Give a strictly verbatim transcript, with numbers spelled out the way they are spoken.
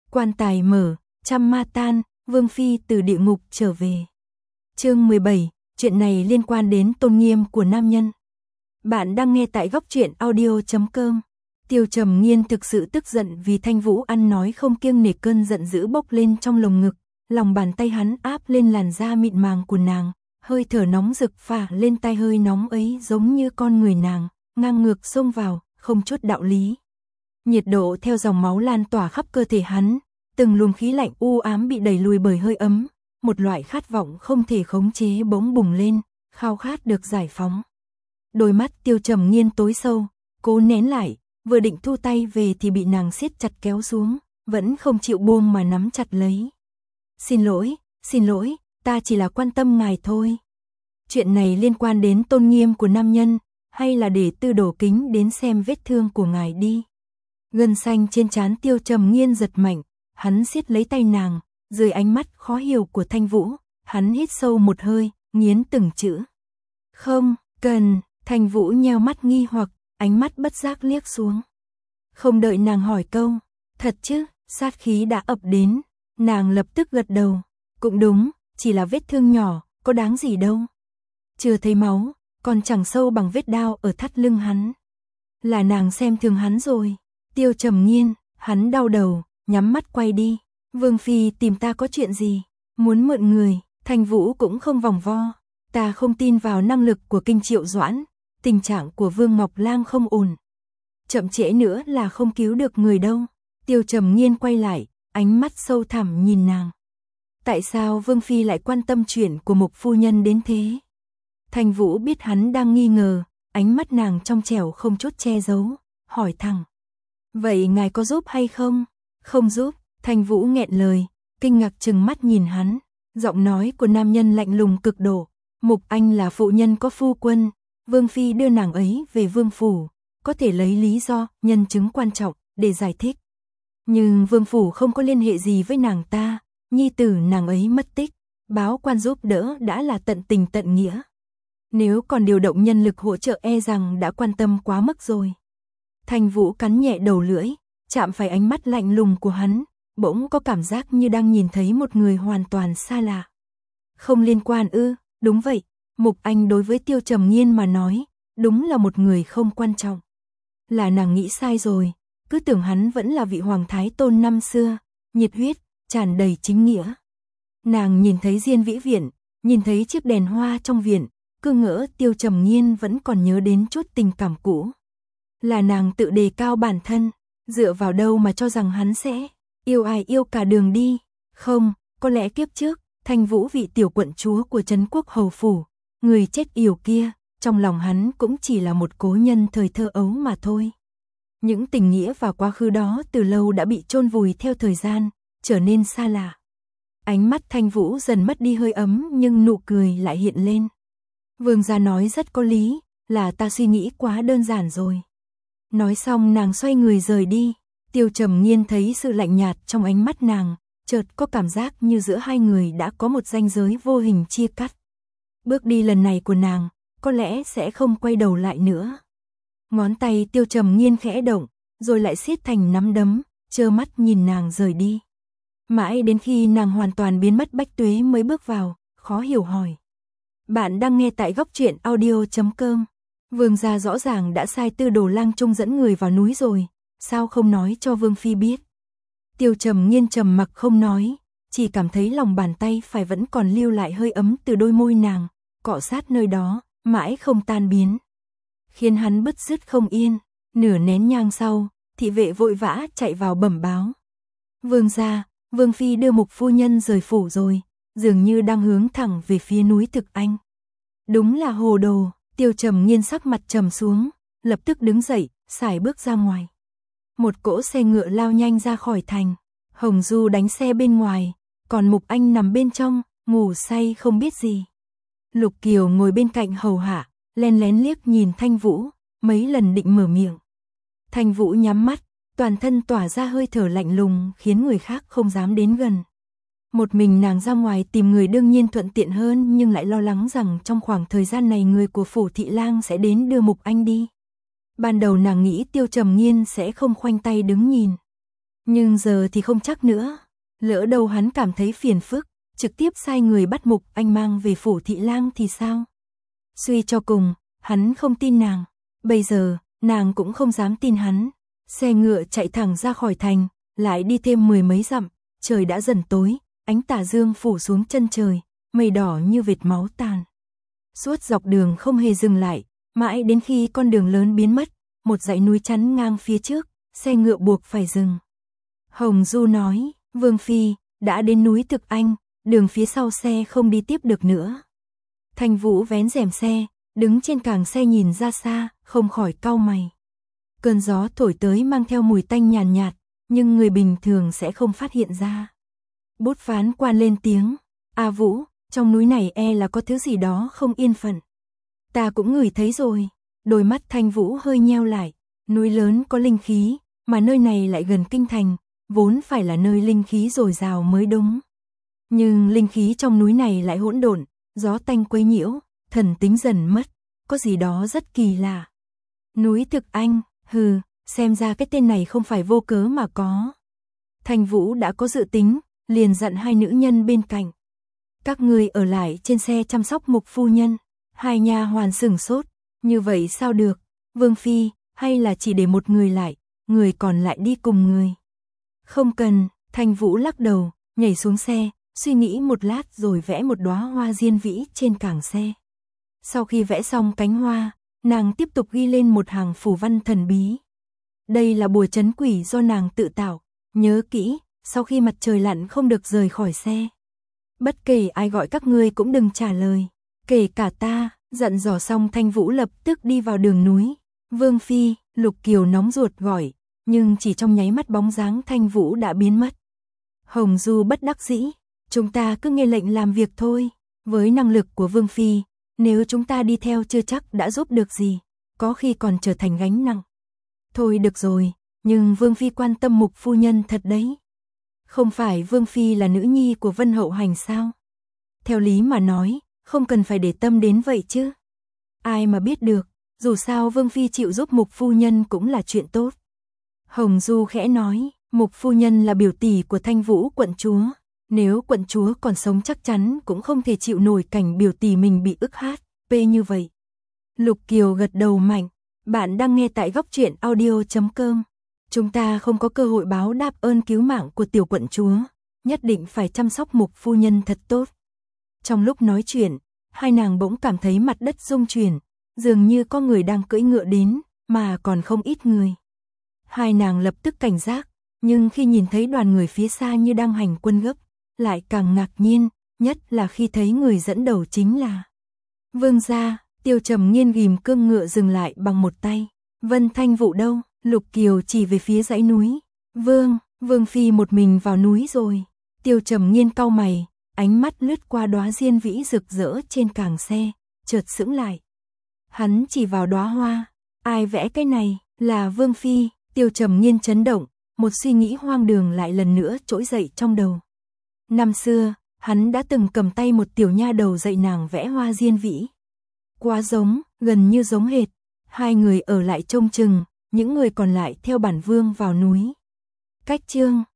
Quan tài mở, trăm ma tan, Vương Phi từ địa ngục trở về. Chương mười bảy, chuyện này liên quan đến tôn nghiêm của nam nhân. Bạn đang nghe tại góc truyện audio chấm com. Tiêu Trầm Nghiên thực sự tức giận vì Thanh Vũ ăn nói không kiêng nể, cơn giận dữ bốc lên trong lồng ngực, lòng bàn tay hắn áp lên làn da mịn màng của nàng, hơi thở nóng rực phả lên tai, hơi nóng ấy giống như con người nàng, ngang ngược xông vào, không chút đạo lý. Nhiệt độ theo dòng máu lan tỏa khắp cơ thể hắn, từng luồng khí lạnh u ám bị đẩy lùi bởi hơi ấm, một loại khát vọng không thể khống chế bỗng bùng lên, khao khát được giải phóng. Đôi mắt Tiêu Trầm Nghiên tối sâu, cố nén lại, vừa định thu tay về thì bị nàng siết chặt kéo xuống, vẫn không chịu buông mà nắm chặt lấy. Xin lỗi, xin lỗi, ta chỉ là quan tâm ngài thôi. Chuyện này liên quan đến tôn nghiêm của nam nhân, hay là để Tư đổ kính đến xem vết thương của ngài đi. Gân xanh trên trán Tiêu Trầm Nghiên giật mạnh, hắn siết lấy tay nàng, dưới ánh mắt khó hiểu của Thanh Vũ, hắn hít sâu một hơi, nghiến từng chữ. Không, cần, Thanh Vũ nheo mắt nghi hoặc, ánh mắt bất giác liếc xuống. Không đợi nàng hỏi câu, thật chứ, sát khí đã ập đến, nàng lập tức gật đầu, cũng đúng, chỉ là vết thương nhỏ, có đáng gì đâu. Chưa thấy máu, còn chẳng sâu bằng vết đao ở thắt lưng hắn. Là nàng xem thường hắn rồi. Tiêu Trầm Nghiên, hắn đau đầu, nhắm mắt quay đi. Vương Phi tìm ta có chuyện gì? Muốn mượn người. Thanh Vũ cũng không vòng vo. Ta không tin vào năng lực của Kinh Triệu Doãn. Tình trạng của Vương Ngọc Lang không ổn. Chậm trễ nữa là không cứu được người đâu. Tiêu Trầm Nghiên quay lại, ánh mắt sâu thẳm nhìn nàng. Tại sao Vương Phi lại quan tâm chuyện của Mục phu nhân đến thế? Thanh Vũ biết hắn đang nghi ngờ, ánh mắt nàng trong trẻo không chút che giấu, hỏi thẳng. Vậy ngài có giúp hay không? Không giúp, Thanh Vũ nghẹn lời, kinh ngạc trừng mắt nhìn hắn, giọng nói của nam nhân lạnh lùng cực độ. Mục Anh là phụ nhân có phu quân, Vương Phi đưa nàng ấy về Vương Phủ, có thể lấy lý do, nhân chứng quan trọng, để giải thích. Nhưng Vương Phủ không có liên hệ gì với nàng ta, nhi tử nàng ấy mất tích, báo quan giúp đỡ đã là tận tình tận nghĩa. Nếu còn điều động nhân lực hỗ trợ e rằng đã quan tâm quá mức rồi. Thanh Vũ cắn nhẹ đầu lưỡi, chạm phải ánh mắt lạnh lùng của hắn, bỗng có cảm giác như đang nhìn thấy một người hoàn toàn xa lạ. Không liên quan ư? Đúng vậy, Mục Anh đối với Tiêu Trầm Nghiên mà nói, đúng là một người không quan trọng. Là nàng nghĩ sai rồi, cứ tưởng hắn vẫn là vị hoàng thái tôn năm xưa, nhiệt huyết, tràn đầy chính nghĩa. Nàng nhìn thấy Diên Vĩ Viện, nhìn thấy chiếc đèn hoa trong viện, cứ ngỡ Tiêu Trầm Nghiên vẫn còn nhớ đến chút tình cảm cũ. Là nàng tự đề cao bản thân, dựa vào đâu mà cho rằng hắn sẽ yêu ai yêu cả đường đi. Không, có lẽ kiếp trước, Thanh Vũ vị tiểu quận chúa của Trấn Quốc Hầu Phủ, người chết yểu kia, trong lòng hắn cũng chỉ là một cố nhân thời thơ ấu mà thôi. Những tình nghĩa và quá khứ đó từ lâu đã bị chôn vùi theo thời gian, trở nên xa lạ. Ánh mắt Thanh Vũ dần mất đi hơi ấm nhưng nụ cười lại hiện lên. Vương gia nói rất có lý, là ta suy nghĩ quá đơn giản rồi. Nói xong nàng xoay người rời đi, Tiêu Trầm Nghiên thấy sự lạnh nhạt trong ánh mắt nàng, chợt có cảm giác như giữa hai người đã có một ranh giới vô hình chia cắt. Bước đi lần này của nàng, có lẽ sẽ không quay đầu lại nữa. Ngón tay Tiêu Trầm Nghiên khẽ động, rồi lại siết thành nắm đấm, trơ mắt nhìn nàng rời đi. Mãi đến khi nàng hoàn toàn biến mất, Bách Tuế mới bước vào, khó hiểu hỏi. Bạn đang nghe tại góc truyện audio chấm com. Vương gia rõ ràng đã sai Tư Đồ Lang Trung dẫn người vào núi rồi, sao không nói cho Vương Phi biết? Tiêu Trầm Nghiên trầm mặc không nói, chỉ cảm thấy lòng bàn tay phải vẫn còn lưu lại hơi ấm từ đôi môi nàng, cọ sát nơi đó, mãi không tan biến. Khiến hắn bứt rứt không yên, nửa nén nhang sau, thị vệ vội vã chạy vào bẩm báo. Vương gia, Vương Phi đưa Mục phu nhân rời phủ rồi, dường như đang hướng thẳng về phía núi Thực Anh. Đúng là hồ đồ. Tiêu Trầm Nghiên sắc mặt trầm xuống, lập tức đứng dậy, sải bước ra ngoài. Một cỗ xe ngựa lao nhanh ra khỏi thành, Hồng Du đánh xe bên ngoài, còn Mục Anh nằm bên trong, ngủ say không biết gì. Lục Kiều ngồi bên cạnh hầu hạ, len lén liếc nhìn Thanh Vũ, mấy lần định mở miệng. Thanh Vũ nhắm mắt, toàn thân tỏa ra hơi thở lạnh lùng khiến người khác không dám đến gần. Một mình nàng ra ngoài tìm người đương nhiên thuận tiện hơn, nhưng lại lo lắng rằng trong khoảng thời gian này người của Phủ Thị Lang sẽ đến đưa Mục Anh đi. Ban đầu nàng nghĩ Tiêu Trầm Nghiên sẽ không khoanh tay đứng nhìn. Nhưng giờ thì không chắc nữa. Lỡ đâu hắn cảm thấy phiền phức, trực tiếp sai người bắt Mục Anh mang về phủ thị lang thì sao? Suy cho cùng, hắn không tin nàng. Bây giờ, nàng cũng không dám tin hắn. Xe ngựa chạy thẳng ra khỏi thành, lại đi thêm mười mấy dặm, trời đã dần tối, ánh tà dương phủ xuống chân trời, mây đỏ như vệt máu tàn. Suốt dọc đường không hề dừng lại, mãi đến khi con đường lớn biến mất, một dãy núi chắn ngang phía trước, xe ngựa buộc phải dừng. Hồng Du nói, Vương Phi, đã đến núi Thực Anh, đường phía sau xe không đi tiếp được nữa. Thanh Vũ vén rèm xe, đứng trên càng xe nhìn ra xa, không khỏi cau mày. Cơn gió thổi tới mang theo mùi tanh nhàn nhạt, nhưng người bình thường sẽ không phát hiện ra. Bút phán quan lên tiếng, A Vũ, trong núi này e là có thứ gì đó không yên phận. Ta cũng ngửi thấy rồi. Đôi mắt Thanh Vũ hơi nheo lại, núi lớn có linh khí, mà nơi này lại gần kinh thành, vốn phải là nơi linh khí dồi dào mới đúng. Nhưng linh khí trong núi này lại hỗn độn, gió tanh quấy nhiễu, thần tính dần mất, có gì đó rất kỳ lạ. Núi Thực Anh, hừ, xem ra cái tên này không phải vô cớ mà có. Thanh Vũ đã có dự tính, liền dặn hai nữ nhân bên cạnh. Các người ở lại trên xe chăm sóc Mục phu nhân. Hai nha hoàn sửng sốt, như vậy sao được, Vương Phi, hay là chỉ để một người lại, người còn lại đi cùng người. Không cần, Thanh Vũ lắc đầu, nhảy xuống xe, suy nghĩ một lát rồi vẽ một đóa hoa diên vĩ trên càng xe. Sau khi vẽ xong cánh hoa, nàng tiếp tục ghi lên một hàng phù văn thần bí. Đây là bùa trấn quỷ do nàng tự tạo, nhớ kỹ, sau khi mặt trời lặn không được rời khỏi xe. Bất kể ai gọi các ngươi cũng đừng trả lời, kể cả ta. Dặn dò xong Thanh Vũ lập tức đi vào đường núi. Vương Phi, Lục Kiều nóng ruột gọi, nhưng chỉ trong nháy mắt bóng dáng Thanh Vũ đã biến mất. Hồng Du bất đắc dĩ, chúng ta cứ nghe lệnh làm việc thôi. Với năng lực của Vương Phi, nếu chúng ta đi theo chưa chắc đã giúp được gì, có khi còn trở thành gánh nặng. Thôi được rồi, nhưng Vương Phi quan tâm Mục phu nhân thật đấy. Không phải Vương Phi là nữ nhi của Vân Hậu Hành sao? Theo lý mà nói, không cần phải để tâm đến vậy chứ. Ai mà biết được, dù sao Vương Phi chịu giúp Mục phu nhân cũng là chuyện tốt. Hồng Du khẽ nói, Mục phu nhân là biểu tỷ của Thanh Vũ quận chúa. Nếu quận chúa còn sống chắc chắn cũng không thể chịu nổi cảnh biểu tỷ mình bị ức hát, pê như vậy. Lục Kiều gật đầu mạnh, bạn đang nghe tại góc truyện audio chấm com. Chúng ta không có cơ hội báo đáp ơn cứu mạng của tiểu quận chúa, nhất định phải chăm sóc Mục phu nhân thật tốt. Trong lúc nói chuyện, hai nàng bỗng cảm thấy mặt đất rung chuyển, dường như có người đang cưỡi ngựa đến, mà còn không ít người. Hai nàng lập tức cảnh giác, nhưng khi nhìn thấy đoàn người phía xa như đang hành quân gấp, lại càng ngạc nhiên, nhất là khi thấy người dẫn đầu chính là Vương gia. Tiêu Trầm Nghiên ghim cương ngựa dừng lại bằng một tay. Vân Thanh Vũ đâu? Lục Kiều chỉ về phía dãy núi. Vương, Vương Phi một mình vào núi rồi. Tiêu Trầm Nghiên cau mày, ánh mắt lướt qua đóa diên vĩ rực rỡ trên càng xe, chợt sững lại. Hắn chỉ vào đóa hoa, ai vẽ cái này? Là Vương Phi. Tiêu Trầm Nghiên chấn động, một suy nghĩ hoang đường lại lần nữa trỗi dậy trong đầu. Năm xưa, hắn đã từng cầm tay một tiểu nha đầu dạy nàng vẽ hoa diên vĩ. Quá giống, gần như giống hệt. Hai người ở lại trông chừng, những người còn lại theo bản vương vào núi. Cách chương